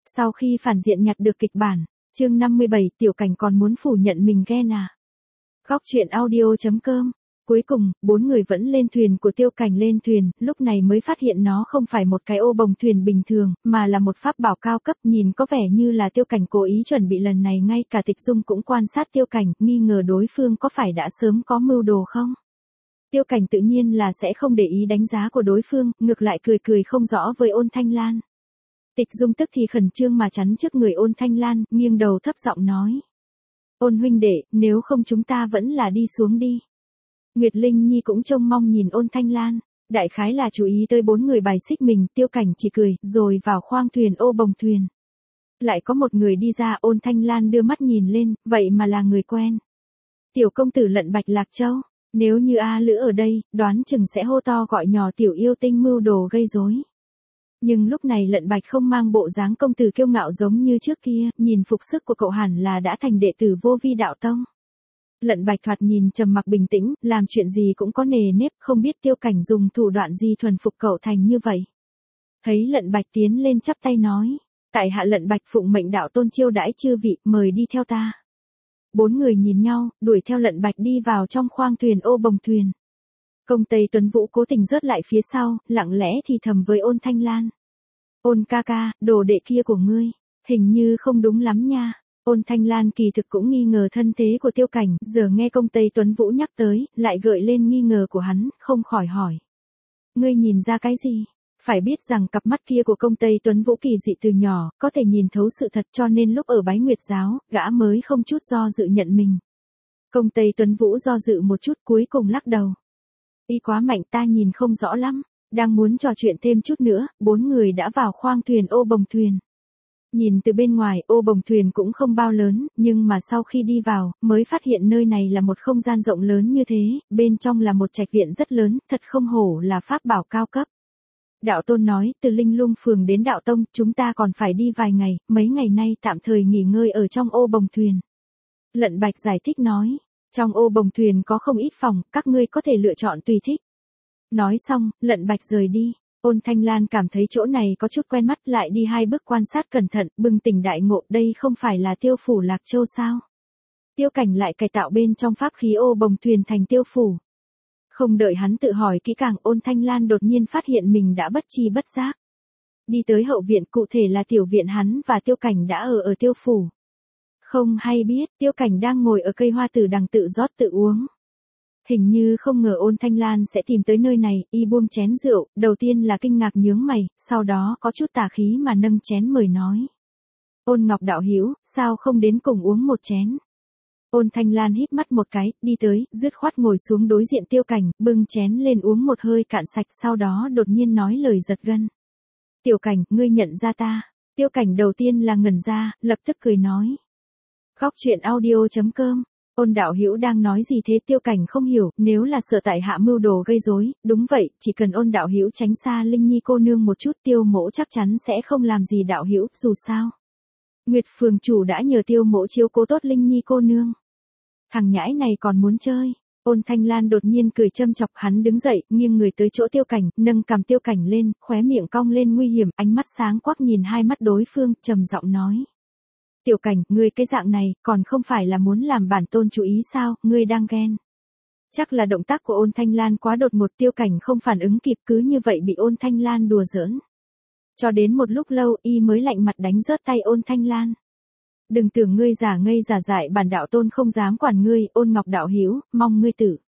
Sau khi phản diện nhặt được kịch bản, chương 57, Tiểu Cảnh còn muốn phủ nhận mình ghen à. Góc truyện audio.com. Cuối cùng, 4 người vẫn lên thuyền của Tiêu Cảnh lên thuyền, lúc này mới phát hiện nó không phải một cái ô bồng thuyền bình thường, mà là một pháp bảo cao cấp, nhìn có vẻ như là Tiêu Cảnh cố ý chuẩn bị lần này. Ngay cả Tịch Dung cũng quan sát Tiêu Cảnh, nghi ngờ đối phương có phải đã sớm có mưu đồ không. Tiêu Cảnh tự nhiên là sẽ không để ý đánh giá của đối phương, ngược lại cười không rõ với Ôn Thanh Lan. Tịch Dung tức thì khẩn trương mà chắn trước người Ôn Thanh Lan, nghiêng đầu thấp giọng nói. Ôn huynh đệ, nếu không chúng ta vẫn là đi xuống đi. Nguyệt Linh Nhi cũng trông mong nhìn Ôn Thanh Lan, đại khái là chú ý tới 4 người bài xích mình. Tiêu Cảnh chỉ cười, rồi vào khoang thuyền ô bồng thuyền. Lại có một người đi ra. Ôn Thanh Lan đưa mắt nhìn lên, vậy mà là người quen. Tiểu công tử Lận Bạch Lạc Châu, nếu như A Lữ ở đây, đoán chừng sẽ hô to gọi nhỏ tiểu yêu tinh mưu đồ gây rối. Nhưng lúc này Lận Bạch không mang bộ dáng công tử kiêu ngạo giống như trước kia, nhìn phục sức của cậu hẳn là đã thành đệ tử Vô Vi đạo tông. Lận Bạch thoạt nhìn trầm mặc bình tĩnh, làm chuyện gì cũng có nề nếp, không biết Tiêu Cảnh dùng thủ đoạn gì thuần phục cậu thành như vậy. Thấy Lận Bạch tiến lên chắp tay nói, tại hạ Lận Bạch phụng mệnh đạo tôn chiêu đãi chư vị, mời đi theo ta. 4 người nhìn nhau, đuổi theo Lận Bạch đi vào trong khoang thuyền ô bồng thuyền. Công Tây Tuấn Vũ cố tình rớt lại phía sau, lặng lẽ thì thầm với Ôn Thanh Lan. Ôn ca ca, đồ đệ kia của ngươi, hình như không đúng lắm nha. Ôn Thanh Lan kỳ thực cũng nghi ngờ thân thế của Tiêu Cảnh, giờ nghe công Tây Tuấn Vũ nhắc tới, lại gợi lên nghi ngờ của hắn, không khỏi hỏi. Ngươi nhìn ra cái gì? Phải biết rằng cặp mắt kia của công Tây Tuấn Vũ kỳ dị từ nhỏ, có thể nhìn thấu sự thật, cho nên lúc ở Bái Nguyệt giáo, gã mới không chút do dự nhận mình. Công Tây Tuấn Vũ do dự một chút cuối cùng lắc đầu. Y quá mạnh ta nhìn không rõ lắm. Đang muốn trò chuyện thêm chút nữa, 4 người đã vào khoang thuyền ô bồng thuyền. Nhìn từ bên ngoài, ô bồng thuyền cũng không bao lớn, nhưng mà sau khi đi vào, mới phát hiện nơi này là một không gian rộng lớn như thế, bên trong là một trạch viện rất lớn, thật không hổ là pháp bảo cao cấp. Đạo tôn nói, từ Linh Lung phường đến Đạo Tông, chúng ta còn phải đi vài ngày, mấy ngày nay tạm thời nghỉ ngơi ở trong ô bồng thuyền. Lận Bạch giải thích nói, trong ô bồng thuyền có không ít phòng, các ngươi có thể lựa chọn tùy thích. Nói xong, Lận Bạch rời đi. Ôn Thanh Lan cảm thấy chỗ này có chút quen mắt, lại đi 2 bước quan sát cẩn thận, bừng tỉnh đại ngộ, đây không phải là Tiêu phủ Lạc Châu sao? Tiêu Cảnh lại cải tạo bên trong pháp khí ô bồng thuyền thành Tiêu phủ. Không đợi hắn tự hỏi kỹ càng, Ôn Thanh Lan đột nhiên phát hiện mình đã bất tri bất giác. Đi tới hậu viện, cụ thể là tiểu viện hắn và Tiêu Cảnh đã ở Tiêu phủ. Không hay biết, Tiêu Cảnh đang ngồi ở cây hoa tử đằng tự rót tự uống. Hình như không ngờ Ôn Thanh Lan sẽ tìm tới nơi này, y buông chén rượu, đầu tiên là kinh ngạc nhướng mày, sau đó có chút tà khí mà nâng chén mời nói. Ôn Ngọc đạo hữu, sao không đến cùng uống một chén? Ôn Thanh Lan híp mắt một cái, đi tới, dứt khoát ngồi xuống đối diện Tiêu Cảnh, bưng chén lên uống một hơi cạn sạch, sau đó đột nhiên nói lời giật gân. Tiểu Cảnh, ngươi nhận ra ta? Tiêu Cảnh đầu tiên là ngẩn ra, lập tức cười nói. Góc truyện audio.com. Ôn đạo hữu đang nói gì thế? Tiêu Cảnh không hiểu, nếu là sợ tại hạ mưu đồ gây rối, đúng vậy, chỉ cần Ôn đạo hữu tránh xa Linh Nhi cô nương một chút, Tiêu mỗ chắc chắn sẽ không làm gì đạo hữu, dù sao. Nguyệt phường chủ đã nhờ Tiêu mỗ chiếu cố tốt Linh Nhi cô nương. Thằng nhãi này còn muốn chơi. Ôn Thanh Lan đột nhiên cười châm chọc, hắn đứng dậy, nghiêng người tới chỗ Tiêu Cảnh, nâng cằm Tiêu Cảnh lên, khóe miệng cong lên nguy hiểm, ánh mắt sáng quắc nhìn 2 mắt đối phương, trầm giọng nói. Tiểu Cảnh, ngươi cái dạng này, còn không phải là muốn làm bản tôn chú ý sao, ngươi đang ghen. Chắc là động tác của Ôn Thanh Lan quá đột ngột, Tiêu Cảnh không phản ứng kịp, cứ như vậy bị Ôn Thanh Lan đùa giỡn. Cho đến một lúc lâu, y mới lạnh mặt đánh rớt tay Ôn Thanh Lan. Đừng tưởng ngươi giả ngây giả dại, bản đạo tôn không dám quản ngươi, Ôn Ngọc đạo hữu, mong ngươi tử.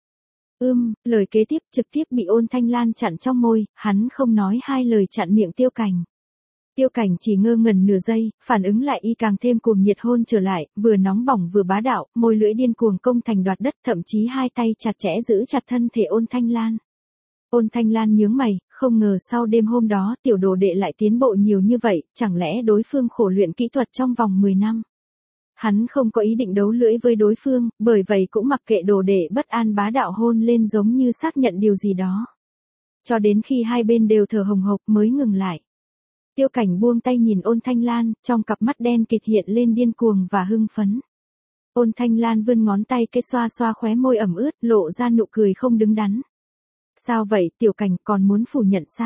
Lời kế tiếp trực tiếp bị Ôn Thanh Lan chặn trong môi, hắn không nói 2 lời chặn miệng Tiêu Cảnh. Tiêu Cảnh chỉ ngơ ngẩn nửa giây, phản ứng lại y càng thêm cuồng nhiệt hôn trở lại, vừa nóng bỏng vừa bá đạo, môi lưỡi điên cuồng công thành đoạt đất, thậm chí 2 tay chặt chẽ giữ chặt thân thể Ôn Thanh Lan. Ôn Thanh Lan nhướng mày, không ngờ sau đêm hôm đó tiểu đồ đệ lại tiến bộ nhiều như vậy, chẳng lẽ đối phương khổ luyện kỹ thuật trong vòng 10 năm. Hắn không có ý định đấu lưỡi với đối phương, bởi vậy cũng mặc kệ đồ đệ bất an bá đạo hôn lên giống như xác nhận điều gì đó. Cho đến khi hai bên đều thở hồng hộc mới ngừng lại. Tiêu Cảnh buông tay nhìn Ôn Thanh Lan, trong cặp mắt đen kịt hiện lên điên cuồng và hưng phấn. Ôn Thanh Lan vươn ngón tay cái xoa xoa khóe môi ẩm ướt, lộ ra nụ cười không đứng đắn. Sao vậy, Tiểu Cảnh, còn muốn phủ nhận sao?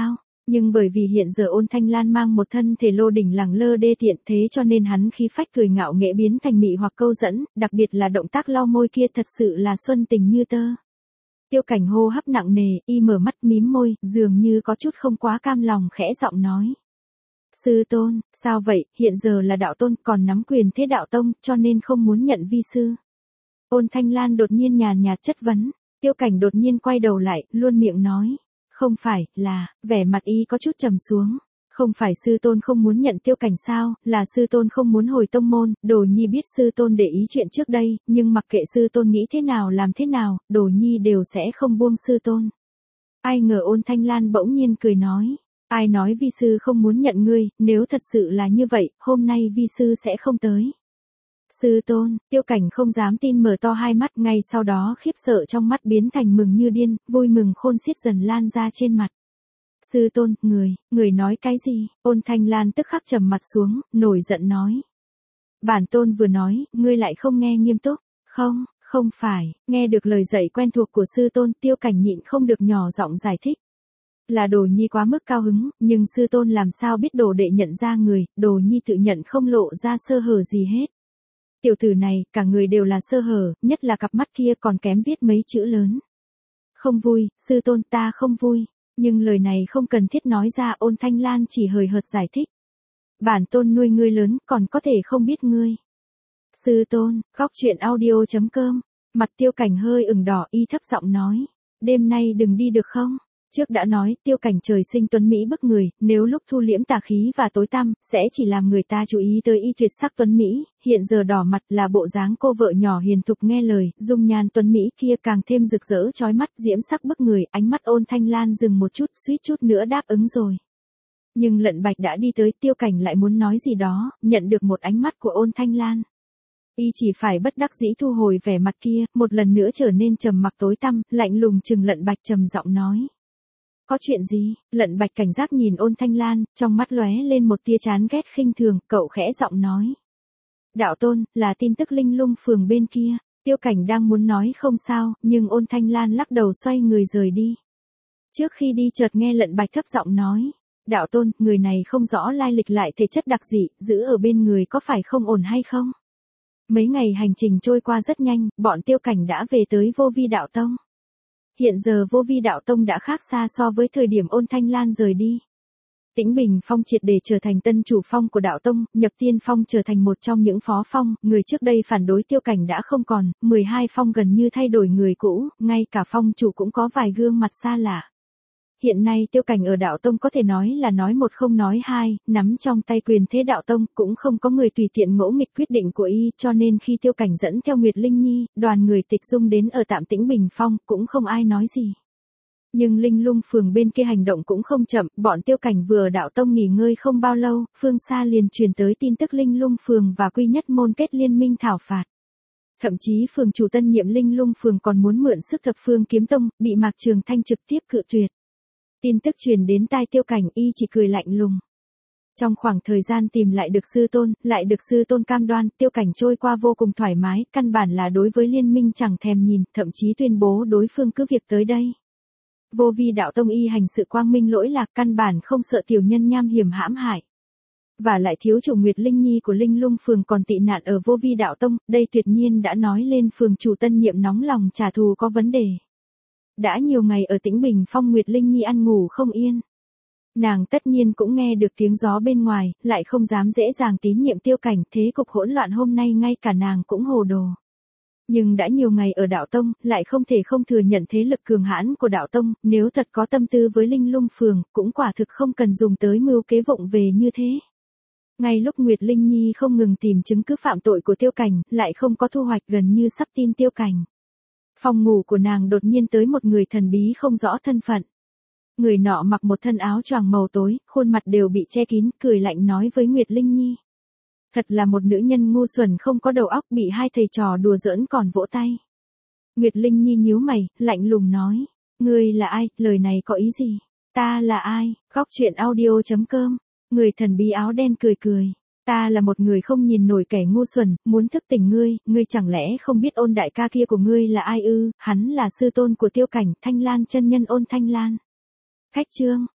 Nhưng bởi vì hiện giờ Ôn Thanh Lan mang một thân thể lô đỉnh lẳng lơ đê tiện, thế cho nên hắn khí phách cười ngạo nghễ biến thành mị hoặc câu dẫn, đặc biệt là động tác lau môi kia thật sự là xuân tình như tơ. Tiêu Cảnh hô hấp nặng nề, y mở mắt mím môi, dường như có chút không quá cam lòng khẽ giọng nói. Sư tôn, sao vậy, hiện giờ là đạo tôn còn nắm quyền thế đạo tông, cho nên không muốn nhận vi sư. Ôn Thanh Lan đột nhiên nhàn nhạt chất vấn, Tiêu Cảnh đột nhiên quay đầu lại, luôn miệng nói. Không phải, là, vẻ mặt y có chút trầm xuống. Không phải sư tôn không muốn nhận Tiêu Cảnh sao, là sư tôn không muốn hồi tông môn, Đồ Nhi biết sư tôn để ý chuyện trước đây, nhưng mặc kệ sư tôn nghĩ thế nào làm thế nào, Đồ Nhi đều sẽ không buông sư tôn. Ai ngờ Ôn Thanh Lan bỗng nhiên cười nói. Ai nói vi sư không muốn nhận ngươi, nếu thật sự là như vậy, hôm nay vi sư sẽ không tới. Sư tôn, Tiêu Cảnh không dám tin mở to hai mắt, ngay sau đó khiếp sợ trong mắt biến thành mừng như điên, vui mừng khôn xiết dần lan ra trên mặt. Sư tôn, người nói cái gì? Ôn Thanh Lan tức khắc trầm mặt xuống, nổi giận nói. Bản tôn vừa nói, ngươi lại không nghe nghiêm túc. Không phải, nghe được lời dạy quen thuộc của sư tôn, Tiêu Cảnh nhịn không được nhỏ giọng giải thích. Là Đồ Nhi quá mức cao hứng, nhưng sư tôn làm sao biết đồ đệ nhận ra người, Đồ Nhi tự nhận không lộ ra sơ hở gì hết. Tiểu tử này, cả người đều là sơ hở, nhất là cặp mắt kia còn kém viết mấy chữ lớn. Không vui, sư tôn ta không vui, nhưng lời này không cần thiết nói ra, Ôn Thanh Lan chỉ hời hợt giải thích. Bản tôn nuôi ngươi lớn, còn có thể không biết ngươi. Sư tôn, góc truyện audio.com, mặt Tiêu Cảnh hơi ửng đỏ, y thấp giọng nói. Đêm nay đừng đi được không? Trước đã nói, Tiêu Cảnh trời sinh tuấn mỹ bức người, nếu lúc thu liễm tà khí và tối tăm, sẽ chỉ làm người ta chú ý tới y tuyệt sắc tuấn mỹ, hiện giờ đỏ mặt là bộ dáng cô vợ nhỏ hiền thục nghe lời, dung nhan tuấn mỹ kia càng thêm rực rỡ chói mắt, diễm sắc bức người, ánh mắt Ôn Thanh Lan dừng một chút, suýt chút nữa đáp ứng rồi. Nhưng Lận Bạch đã đi tới, Tiêu Cảnh lại muốn nói gì đó, nhận được một ánh mắt của Ôn Thanh Lan. Y chỉ phải bất đắc dĩ thu hồi vẻ mặt kia, một lần nữa trở nên trầm mặc tối tăm, lạnh lùng chừng Lận Bạch trầm giọng nói. Có chuyện gì? Lận Bạch cảnh giác nhìn Ôn Thanh Lan, trong mắt lóe lên một tia chán ghét khinh thường, cậu khẽ giọng nói. Đạo tôn, là tin tức Linh Lung phường bên kia. Tiêu Cảnh đang muốn nói không sao, nhưng Ôn Thanh Lan lắc đầu xoay người rời đi. Trước khi đi chợt nghe Lận Bạch thấp giọng nói. Đạo tôn, người này không rõ lai lịch lại thể chất đặc dị, giữ ở bên người có phải không ổn hay không? Mấy ngày hành trình trôi qua rất nhanh, bọn Tiêu Cảnh đã về tới Vô Vi Đạo Tông. Hiện giờ Vô Vi Đạo Tông đã khác xa so với thời điểm Ôn Thanh Lan rời đi. Tĩnh Bình Phong triệt để trở thành tân chủ phong của Đạo Tông, Nhập Tiên Phong trở thành một trong những phó phong, người trước đây phản đối Tiêu Cảnh đã không còn, 12 phong gần như thay đổi người cũ, ngay cả phong chủ cũng có vài gương mặt xa lạ. Hiện nay Tiêu Cảnh ở Đạo Tông có thể nói là nói một không nói hai, nắm trong tay quyền thế Đạo Tông, cũng không có người tùy tiện ngỗ nghịch quyết định của y, cho nên khi Tiêu Cảnh dẫn theo Nguyệt Linh Nhi, đoàn người Tịch Dung đến ở tạm Tĩnh Bình Phong, cũng không ai nói gì. Nhưng Linh Lung phường bên kia hành động cũng không chậm, bọn Tiêu Cảnh vừa ở Đạo Tông nghỉ ngơi không bao lâu, phương xa liền truyền tới tin tức Linh Lung phường và Quy Nhất môn kết liên minh thảo phạt. Thậm chí phường chủ tân nhiệm Linh Lung phường còn muốn mượn sức Thập Phương Kiếm Tông, bị Mạc Trường Thanh trực tiếp cự tuyệt. Tin tức truyền đến tai Tiêu Cảnh, y chỉ cười lạnh lùng. Trong khoảng thời gian tìm lại được sư tôn, lại được sư tôn cam đoan, Tiêu Cảnh trôi qua vô cùng thoải mái, căn bản là đối với liên minh chẳng thèm nhìn, thậm chí tuyên bố đối phương cứ việc tới đây. Vô Vi Đạo Tông y hành sự quang minh lỗi lạc, căn bản không sợ tiểu nhân nham hiểm hãm hại. Và lại thiếu chủ Nguyệt Linh Nhi của Linh Lung phường còn tị nạn ở Vô Vi Đạo Tông, đây tuyệt nhiên đã nói lên phường chủ tân nhiệm nóng lòng trả thù có vấn đề. Đã nhiều ngày ở Tĩnh Bình Phong Nguyệt Linh Nhi ăn ngủ không yên. Nàng tất nhiên cũng nghe được tiếng gió bên ngoài, lại không dám dễ dàng tín nhiệm Tiêu Cảnh, thế cục hỗn loạn hôm nay ngay cả nàng cũng hồ đồ. Nhưng đã nhiều ngày ở Đạo Tông, lại không thể không thừa nhận thế lực cường hãn của Đạo Tông, nếu thật có tâm tư với Linh Lung phường, cũng quả thực không cần dùng tới mưu kế vụng về như thế. Ngay lúc Nguyệt Linh Nhi không ngừng tìm chứng cứ phạm tội của Tiêu Cảnh, lại không có thu hoạch, gần như sắp tin Tiêu Cảnh. Phòng ngủ của nàng đột nhiên tới một người thần bí không rõ thân phận. Người nọ mặc một thân áo choàng màu tối, khuôn mặt đều bị che kín, cười lạnh nói với Nguyệt Linh Nhi. Thật là một nữ nhân ngu xuẩn không có đầu óc, bị hai thầy trò đùa giỡn còn vỗ tay. Nguyệt Linh Nhi nhíu mày, lạnh lùng nói. Ngươi là ai, lời này có ý gì? Ta là ai? Góc truyện audio.com. Người thần bí áo đen cười cười. Ta là một người không nhìn nổi kẻ ngu xuẩn, muốn thức tỉnh ngươi, ngươi chẳng lẽ không biết Ôn đại ca kia của ngươi là ai ư? Hắn là sư tôn của Tiêu Cảnh, Thanh Lan chân nhân Ôn Thanh Lan. Khách chương,